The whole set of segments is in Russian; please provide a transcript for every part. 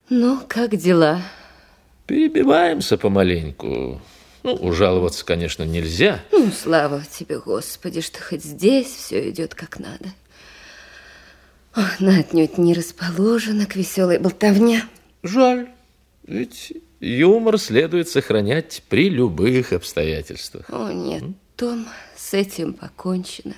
Ну, как дела? Перебиваемся помаленьку. Ну, жаловаться, конечно, нельзя. Ну, слава тебе, Господи, что хоть здесь все идет как надо. Она отнюдь не расположена к веселой болтовне. Жаль, ведь юмор следует сохранять при любых обстоятельствах. О, нет, Том, с этим покончено.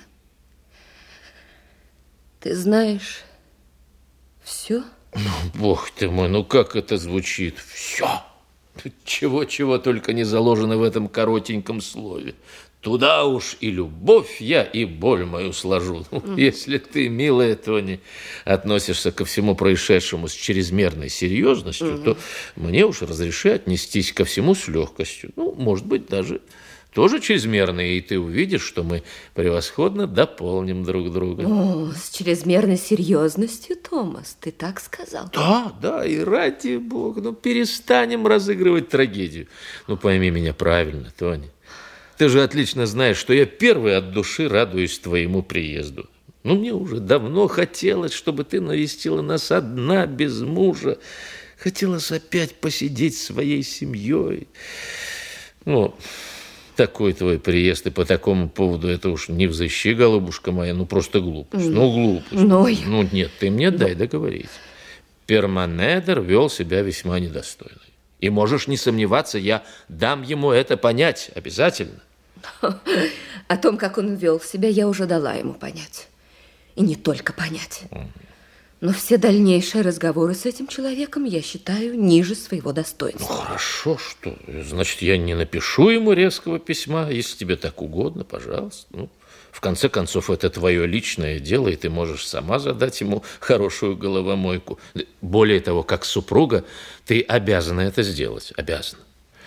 Ты знаешь, все? Ну, бог ты мой, ну как это звучит? Все. Чего-чего только не заложено в этом коротеньком слове. Туда уж и любовь я, и боль мою сложу. Если ты, милая Тони, относишься ко всему происшедшему с чрезмерной серьезностью, то мне уж разреши отнестись ко всему с легкостью. Ну, может быть, даже тоже чрезмерной, и ты увидишь, что мы превосходно дополним друг друга. О, с чрезмерной серьезностью, Томас, ты так сказал? Да, и ради бога, ну перестанем разыгрывать трагедию. Ну, пойми меня правильно, Тони. Ты же отлично знаешь, что я первый от души радуюсь твоему приезду. Ну, мне уже давно хотелось, чтобы ты навестила нас одна, без мужа. Хотелось опять посидеть с своей семьей. Ну, такой твой приезд и по такому поводу, это уж не взыщи, голубушка моя, ну, просто глупость. Ну, глупость. Ну, нет, ты мне дай договорить. Перманедер вел себя весьма недостойно. И можешь не сомневаться, я дам ему это понять обязательно. О том, как он вел себя, я уже дала ему понять. И не только понять. Но все дальнейшие разговоры с этим человеком я считаю ниже своего достоинства. Ну, хорошо, что? Значит, я не напишу ему резкого письма, если тебе так угодно, пожалуйста. Ну, в конце концов, это твое личное дело, и ты можешь сама задать ему хорошую головомойку. Более того, как супруга, ты обязана это сделать. Обязана.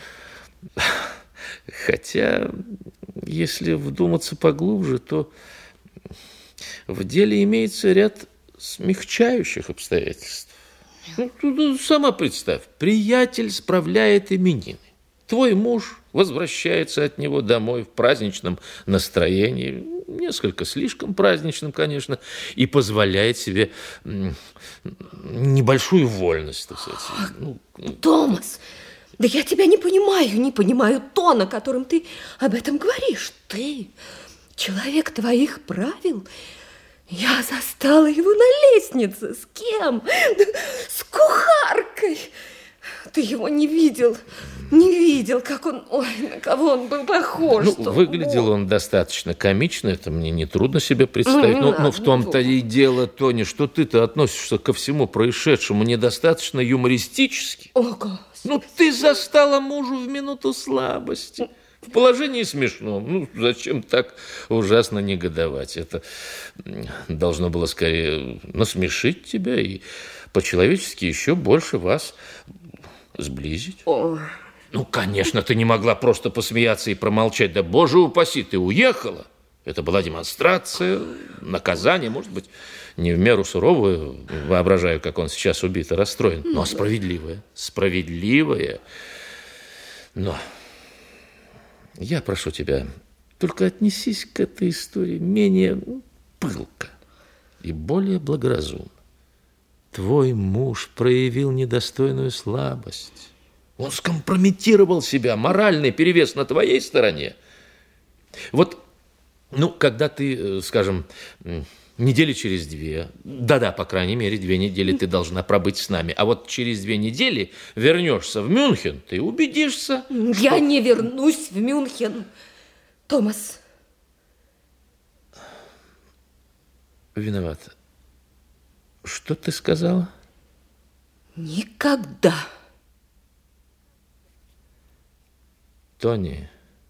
Хотя, если вдуматься поглубже, то в деле имеется ряд смягчающих обстоятельств. Ну, сама представь, приятель справляет именины. Твой муж возвращается от него домой в праздничном настроении, несколько слишком праздничном, конечно, и позволяет себе небольшую вольность, так сказать. Томас, да я тебя не понимаю тона, которым ты об этом говоришь. Ты человек твоих правил. Я застала его на лестнице. С кем? С кухаркой. Ты его не видел, как он... Ой, на кого он был похож. Ну, выглядел он достаточно комично, это мне нетрудно себе представить. Но в том-то и дело, Тони, что ты-то относишься ко всему происшедшему недостаточно юмористически. О, Господи. Ну, ты застала мужу в минуту слабости. В положении смешном. Ну, зачем так ужасно негодовать? Это должно было скорее насмешить тебя и по-человечески еще больше вас сблизить. О. Ну, конечно, ты не могла просто посмеяться и промолчать. Да, боже упаси, ты уехала. Это была демонстрация, наказание, может быть, не в меру суровое, воображаю, как он сейчас убит и расстроен, но справедливое. Справедливое. Но я прошу тебя, только отнесись к этой истории менее пылко и более благоразумно. Твой муж проявил недостойную слабость. Он скомпрометировал себя, моральный перевес на твоей стороне. Вот, ну, когда ты, скажем, недели через 2, да-да, по крайней мере, 2 недели ты должна пробыть с нами, а вот через 2 недели вернешься в Мюнхен, ты убедишься, Я не вернусь в Мюнхен, Томас. Виноват. Что ты сказала? Никогда. Тони,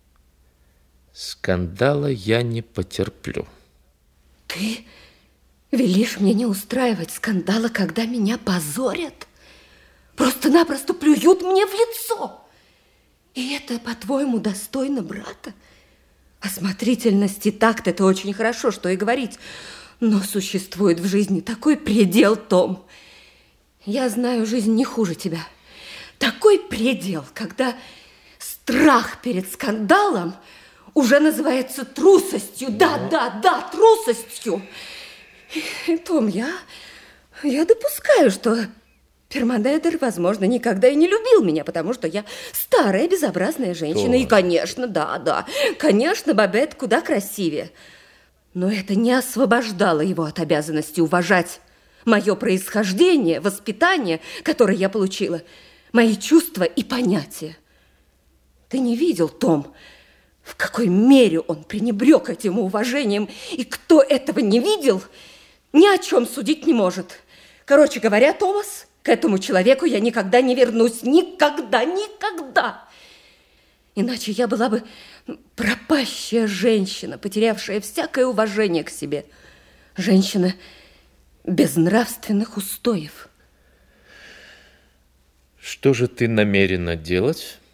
скандала я не потерплю. Ты велишь мне не устраивать скандала, когда меня позорят? Просто-напросто плюют мне в лицо. И это, по-твоему, достойно брата? Осмотрительность и такт – это очень хорошо, что и говорить. Но существует в жизни такой предел, Том. Я знаю жизнь не хуже тебя. Такой предел, когда страх перед скандалом уже называется трусостью. Да, трусостью. И, Том, я допускаю, что Перманедер, возможно, никогда и не любил меня, потому что я старая, безобразная женщина. И, конечно, да, конечно, Бабет куда красивее. Но это не освобождало его от обязанности уважать мое происхождение, воспитание, которое я получила, мои чувства и понятия. Ты не видел, Том, в какой мере он пренебрег этим уважением, и кто этого не видел, ни о чем судить не может. Короче говоря, Томас, к этому человеку я никогда не вернусь. Никогда. Иначе я была бы пропащая женщина, потерявшая всякое уважение к себе. Женщина без нравственных устоев. Что же ты намерена делать?